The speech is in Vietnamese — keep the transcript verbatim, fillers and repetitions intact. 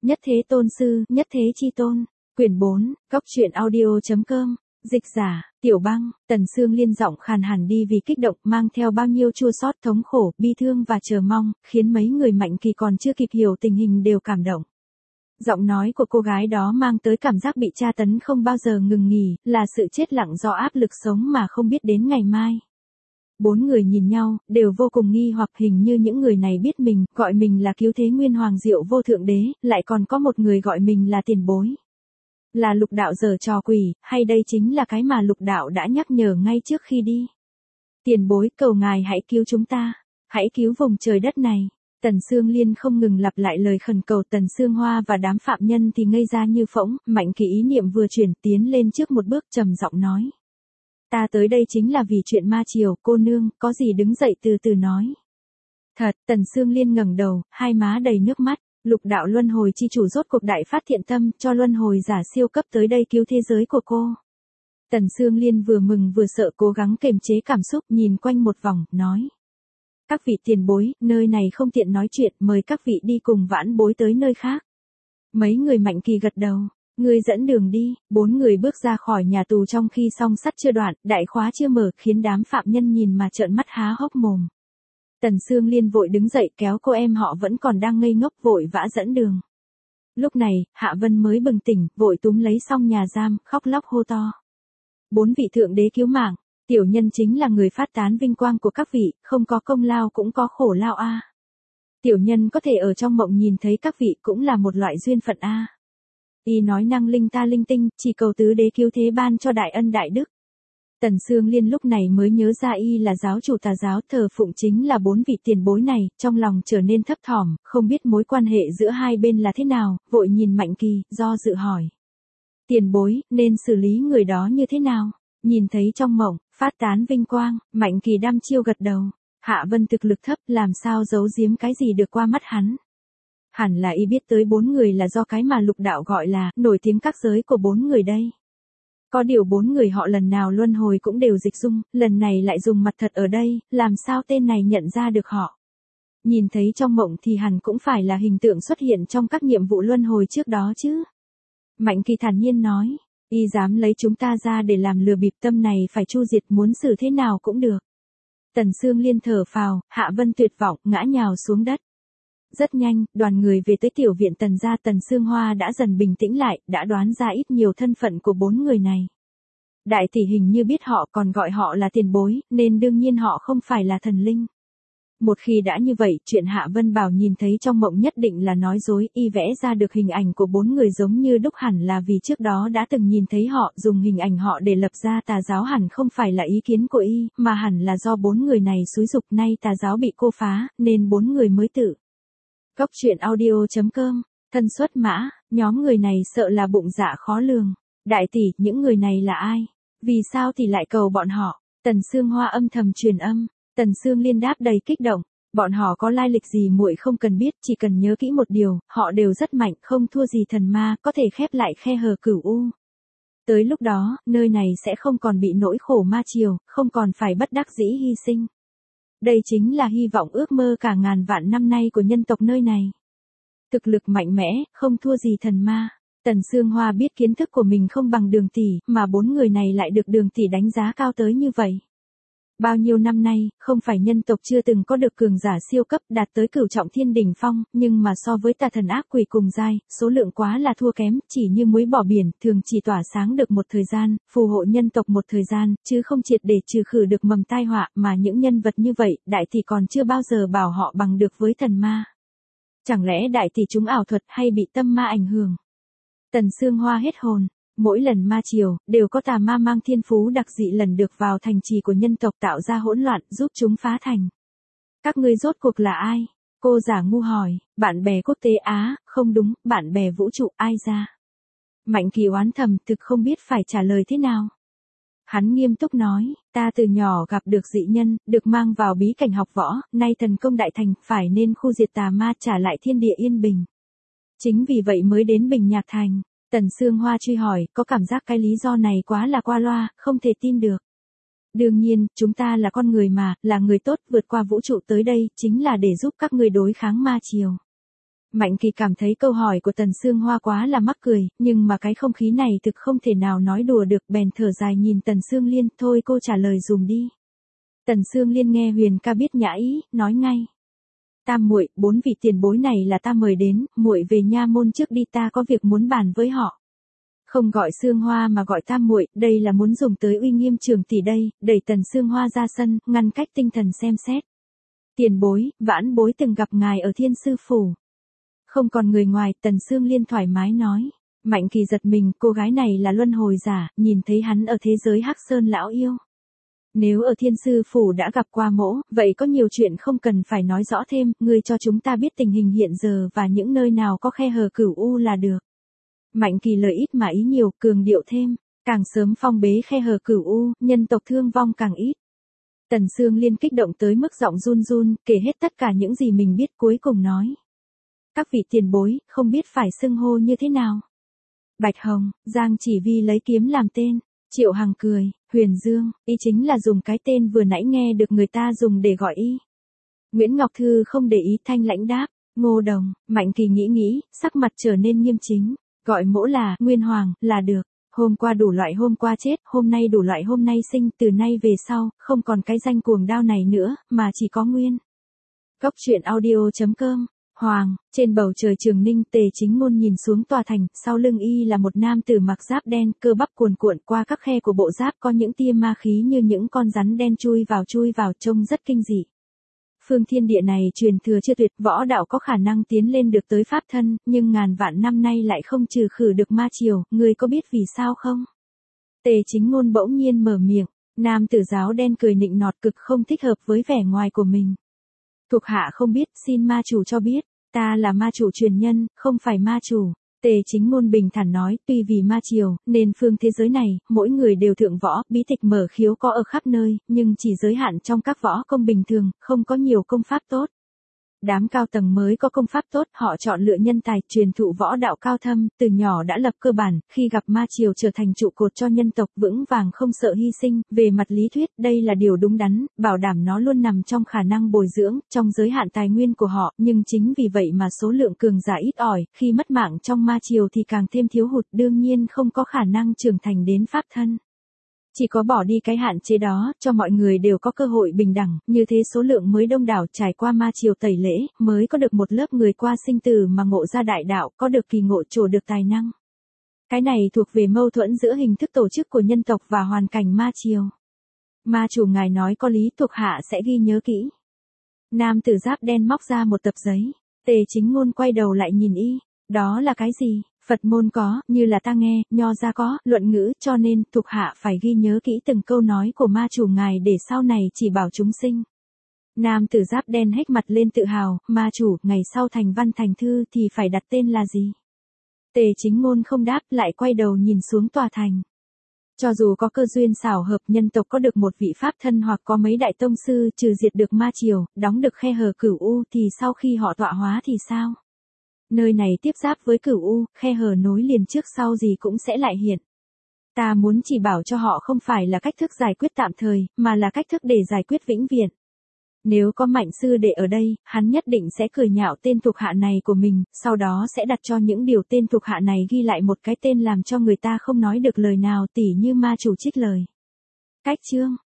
Nhất Thế Tôn Sư, Nhất Thế Chi Tôn. Quyển bốn, Cốc truyện audio.com. Dịch giả, Tiểu Băng. Tần Sương Liên giọng khàn hẳn đi vì kích động, mang theo bao nhiêu chua xót, thống khổ, bi thương và chờ mong, khiến mấy người Mạnh Kỳ còn chưa kịp hiểu tình hình đều cảm động. Giọng nói của cô gái đó mang tới cảm giác bị tra tấn không bao giờ ngừng nghỉ, là sự chết lặng do áp lực sống mà không biết đến ngày mai. Bốn người nhìn nhau, đều vô cùng nghi hoặc, hình như những người này biết mình, gọi mình là cứu thế nguyên hoàng diệu vô thượng đế, lại còn có một người gọi mình là tiền bối. Là Lục Đạo giở trò quỷ, hay đây chính là cái mà Lục Đạo đã nhắc nhở ngay trước khi đi. Tiền bối, cầu ngài hãy cứu chúng ta, hãy cứu vùng trời đất này. Tần Sương Liên không ngừng lặp lại lời khẩn cầu. Tần Sương Hoa và đám phạm nhân thì ngây ra như phỗng. Mạnh Kỳ ý niệm vừa chuyển, tiến lên trước một bước, trầm giọng nói: Ta tới đây chính là vì chuyện ma triều, cô nương, có gì đứng dậy từ từ nói. Thật. Tần Sương Liên ngẩng đầu, hai má đầy nước mắt. Lục Đạo luân hồi chi chủ rốt cuộc đại phát thiện tâm, cho luân hồi giả siêu cấp tới đây cứu thế giới của cô. Tần Sương Liên vừa mừng vừa sợ, cố gắng kiềm chế cảm xúc, nhìn quanh một vòng, nói: Các vị tiền bối, nơi này không tiện nói chuyện, mời các vị đi cùng vãn bối tới nơi khác. Mấy người Mạnh Kỳ gật đầu. Ngươi dẫn đường đi. Bốn người bước ra khỏi nhà tù trong khi song sắt chưa đoạn, đại khóa chưa mở, khiến đám phạm nhân nhìn mà trợn mắt há hốc mồm. Tần Sương Liên vội đứng dậy kéo cô em họ vẫn còn đang ngây ngốc, vội vã dẫn đường. Lúc này, Hạ Vân mới bừng tỉnh, vội túm lấy xong nhà giam, khóc lóc hô to: Bốn vị thượng đế cứu mạng, tiểu nhân chính là người phát tán vinh quang của các vị, không có công lao cũng có khổ lao a. Tiểu nhân có thể ở trong mộng nhìn thấy các vị cũng là một loại duyên phận a. Y nói năng linh ta linh tinh, chỉ cầu tứ đế cứu thế ban cho đại ân đại đức. Tần Sương Liên lúc này mới nhớ ra y là giáo chủ tà giáo, thờ phụng chính là bốn vị tiền bối này, trong lòng trở nên thấp thỏm, không biết mối quan hệ giữa hai bên là thế nào, vội nhìn Mạnh Kỳ, do dự hỏi: Tiền bối, nên xử lý người đó như thế nào? Nhìn thấy trong mộng, phát tán vinh quang, Mạnh Kỳ đăm chiêu gật đầu. Hạ Vân thực lực thấp, làm sao giấu giếm cái gì được qua mắt hắn. Hẳn là y biết tới bốn người là do cái mà Lục Đạo gọi là nổi tiếng các giới của bốn người đây. Có điều bốn người họ lần nào luân hồi cũng đều dịch dung, lần này lại dùng mặt thật ở đây, làm sao tên này nhận ra được họ. Nhìn thấy trong mộng thì hẳn cũng phải là hình tượng xuất hiện trong các nhiệm vụ luân hồi trước đó chứ. Mạnh Kỳ thản nhiên nói: Y dám lấy chúng ta ra để làm lừa bịp, tâm này phải chu diệt, muốn xử thế nào cũng được. Tần Sương Liên thở phào, Hạ Vân tuyệt vọng, ngã nhào xuống đất. Rất nhanh, đoàn người về tới tiểu viện Tần gia. Tần Sương Hoa đã dần bình tĩnh lại, đã đoán ra ít nhiều thân phận của bốn người này. Đại tỷ hình như biết họ, còn gọi họ là tiền bối, nên đương nhiên họ không phải là thần linh. Một khi đã như vậy, chuyện Hạ Vân bảo nhìn thấy trong mộng nhất định là nói dối. Y vẽ ra được hình ảnh của bốn người giống như đúc, hẳn là vì trước đó đã từng nhìn thấy họ, dùng hình ảnh họ để lập ra tà giáo, hẳn không phải là ý kiến của y, mà hẳn là do bốn người này xúi giục, nay tà giáo bị cô phá, nên bốn người mới tự. Cốc truyện audio.com. Thân xuất mã, nhóm người này sợ là bụng dạ khó lường. Đại tỷ, những người này là ai? Vì sao thì lại cầu bọn họ? Tần Sương Hoa âm thầm truyền âm. Tần Sương Liên đáp đầy kích động: Bọn họ có lai lịch gì muội không cần biết, chỉ cần nhớ kỹ một điều, họ đều rất mạnh, không thua gì thần ma, có thể khép lại khe hở cửu u. Tới lúc đó, nơi này sẽ không còn bị nỗi khổ ma triều, không còn phải bất đắc dĩ hy sinh. Đây chính là hy vọng ước mơ cả ngàn vạn năm nay của nhân tộc nơi này. Thực lực mạnh mẽ, không thua gì thần ma. Tần Sương Hoa biết kiến thức của mình không bằng Đường tỷ, mà bốn người này lại được Đường tỷ đánh giá cao tới như vậy. Bao nhiêu năm nay, không phải nhân tộc chưa từng có được cường giả siêu cấp đạt tới cửu trọng thiên đỉnh phong, nhưng mà so với tà thần ác quỷ cùng giai, số lượng quá là thua kém, chỉ như muối bỏ biển, thường chỉ tỏa sáng được một thời gian, phù hộ nhân tộc một thời gian, chứ không triệt để trừ khử được mầm tai họa, mà những nhân vật như vậy, đại tỷ còn chưa bao giờ bảo họ bằng được với thần ma. Chẳng lẽ đại tỷ chúng ảo thuật hay bị tâm ma ảnh hưởng? Tần Sương Hoa hết hồn. Mỗi lần ma triều, đều có tà ma mang thiên phú đặc dị lần được vào thành trì của nhân tộc, tạo ra hỗn loạn, giúp chúng phá thành. Các ngươi rốt cuộc là ai? Cô giả ngu hỏi. Bạn bè quốc tế Á, không đúng, bạn bè vũ trụ, ai ra? Mạnh Kỳ oán thầm, thực không biết phải trả lời thế nào. Hắn nghiêm túc nói: Ta từ nhỏ gặp được dị nhân, được mang vào bí cảnh học võ, nay thần công đại thành, phải nên khu diệt tà ma, trả lại thiên địa yên bình. Chính vì vậy mới đến Bình Nhạc Thành. Tần Sương Hoa truy hỏi, có cảm giác cái lý do này quá là qua loa, không thể tin được. Đương nhiên, chúng ta là con người mà, là người tốt, vượt qua vũ trụ tới đây, chính là để giúp các ngươi đối kháng ma triều. Mạnh Kỳ cảm thấy câu hỏi của Tần Sương Hoa quá là mắc cười, nhưng mà cái không khí này thực không thể nào nói đùa được, bèn thở dài nhìn Tần Sương Liên, thôi cô trả lời dùm đi. Tần Sương Liên nghe Huyền ca biết nhã ý, nói ngay. Tam muội, bốn vị tiền bối này là ta mời đến, muội về nha môn trước đi, ta có việc muốn bàn với họ. Không gọi Sương Hoa mà gọi Tam muội, đây là muốn dùng tới uy nghiêm trường tỷ đây, đẩy Tần Sương Hoa ra sân, ngăn cách tinh thần xem xét. Tiền bối, vãn bối từng gặp ngài ở Thiên Sư Phủ. Không còn người ngoài, Tần Sương Liên thoải mái nói. Mạnh Kỳ giật mình, cô gái này là luân hồi giả, nhìn thấy hắn ở thế giới Hắc Sơn lão yêu. Nếu ở Thiên Sư Phủ đã gặp qua mỗ, vậy có nhiều chuyện không cần phải nói rõ thêm, ngươi cho chúng ta biết tình hình hiện giờ và những nơi nào có khe hở cửu u là được. Mạnh Kỳ lời ít mà ý nhiều, cường điệu thêm, càng sớm phong bế khe hở cửu u, nhân tộc thương vong càng ít. Tần Sương Liên kích động tới mức giọng run run, kể hết tất cả những gì mình biết, cuối cùng nói. Các vị tiền bối, không biết phải xưng hô như thế nào. Bạch Hồng, Giang Chỉ Vi lấy kiếm làm tên. Triệu Hằng cười, Huyền Dương, y chính là dùng cái tên vừa nãy nghe được người ta dùng để gọi y. Nguyễn Ngọc Thư không để ý, thanh lãnh đáp. Ngô Đồng, Mạnh Kỳ nghĩ nghĩ, sắc mặt trở nên nghiêm chính. Gọi mỗ là Nguyên Hoàng, là được. Hôm qua đủ loại hôm qua chết, hôm nay đủ loại hôm nay sinh, từ nay về sau, không còn cái danh cuồng đao này nữa, mà chỉ có Nguyên. Cốc truyện audio chấm com. Hoàng, trên bầu trời Trường Ninh, Tề Chính Ngôn nhìn xuống tòa thành, sau lưng y là một nam tử mặc giáp đen, cơ bắp cuồn cuộn, qua các khe của bộ giáp có những tia ma khí như những con rắn đen chui vào chui vào, trông rất kinh dị. Phương thiên địa này truyền thừa chưa tuyệt, võ đạo có khả năng tiến lên được tới pháp thân, nhưng ngàn vạn năm nay lại không trừ khử được ma triều, ngươi có biết vì sao không? Tề Chính Ngôn bỗng nhiên mở miệng, nam tử giáo đen cười nịnh nọt, cực không thích hợp với vẻ ngoài của mình. Thuộc hạ không biết, xin ma chủ cho biết, ta là ma chủ truyền nhân, không phải ma chủ. Tề Chính Ngôn bình thản nói, tuy vì ma triều, nên phương thế giới này, mỗi người đều thượng võ, bí tịch mở khiếu có ở khắp nơi, nhưng chỉ giới hạn trong các võ công bình thường, không có nhiều công pháp tốt. Đám cao tầng mới có công pháp tốt, họ chọn lựa nhân tài, truyền thụ võ đạo cao thâm, từ nhỏ đã lập cơ bản, khi gặp ma triều trở thành trụ cột cho nhân tộc, vững vàng không sợ hy sinh, về mặt lý thuyết, đây là điều đúng đắn, bảo đảm nó luôn nằm trong khả năng bồi dưỡng, trong giới hạn tài nguyên của họ, nhưng chính vì vậy mà số lượng cường giả ít ỏi, khi mất mạng trong ma triều thì càng thêm thiếu hụt, đương nhiên không có khả năng trưởng thành đến pháp thân. Chỉ có bỏ đi cái hạn chế đó, cho mọi người đều có cơ hội bình đẳng, như thế số lượng mới đông đảo, trải qua ma triều tẩy lễ, mới có được một lớp người qua sinh tử mà ngộ ra đại đạo, có được kỳ ngộ, trổ được tài năng. Cái này thuộc về mâu thuẫn giữa hình thức tổ chức của nhân tộc và hoàn cảnh ma triều. Ma chủ ngài nói có lý, thuộc hạ sẽ ghi nhớ kỹ. Nam tử giáp đen móc ra một tập giấy, Tề Chính Ngôn quay đầu lại nhìn y, đó là cái gì? Phật môn có, như là ta nghe, Nho gia có, luận ngữ, cho nên, thuộc hạ phải ghi nhớ kỹ từng câu nói của ma chủ ngài để sau này chỉ bảo chúng sinh. Nam tử giáp đen hếch mặt lên tự hào, ma chủ, ngày sau thành văn thành thư thì phải đặt tên là gì? Tề Chính Ngôn không đáp, lại quay đầu nhìn xuống tòa thành. Cho dù có cơ duyên xảo hợp, nhân tộc có được một vị pháp thân hoặc có mấy đại tông sư, trừ diệt được ma triều, đóng được khe hở cửu u, thì sau khi họ tọa hóa thì sao? Nơi này tiếp giáp với cửu u, khe hở nối liền trước sau gì cũng sẽ lại hiện. Ta muốn chỉ bảo cho họ không phải là cách thức giải quyết tạm thời, mà là cách thức để giải quyết vĩnh viễn. Nếu có Mạnh sư đệ ở đây, hắn nhất định sẽ cười nhạo tên thuộc hạ này của mình, sau đó sẽ đặt cho những điều tên thuộc hạ này ghi lại một cái tên làm cho người ta không nói được lời nào, tỉ như ma chủ trích lời. Cách chương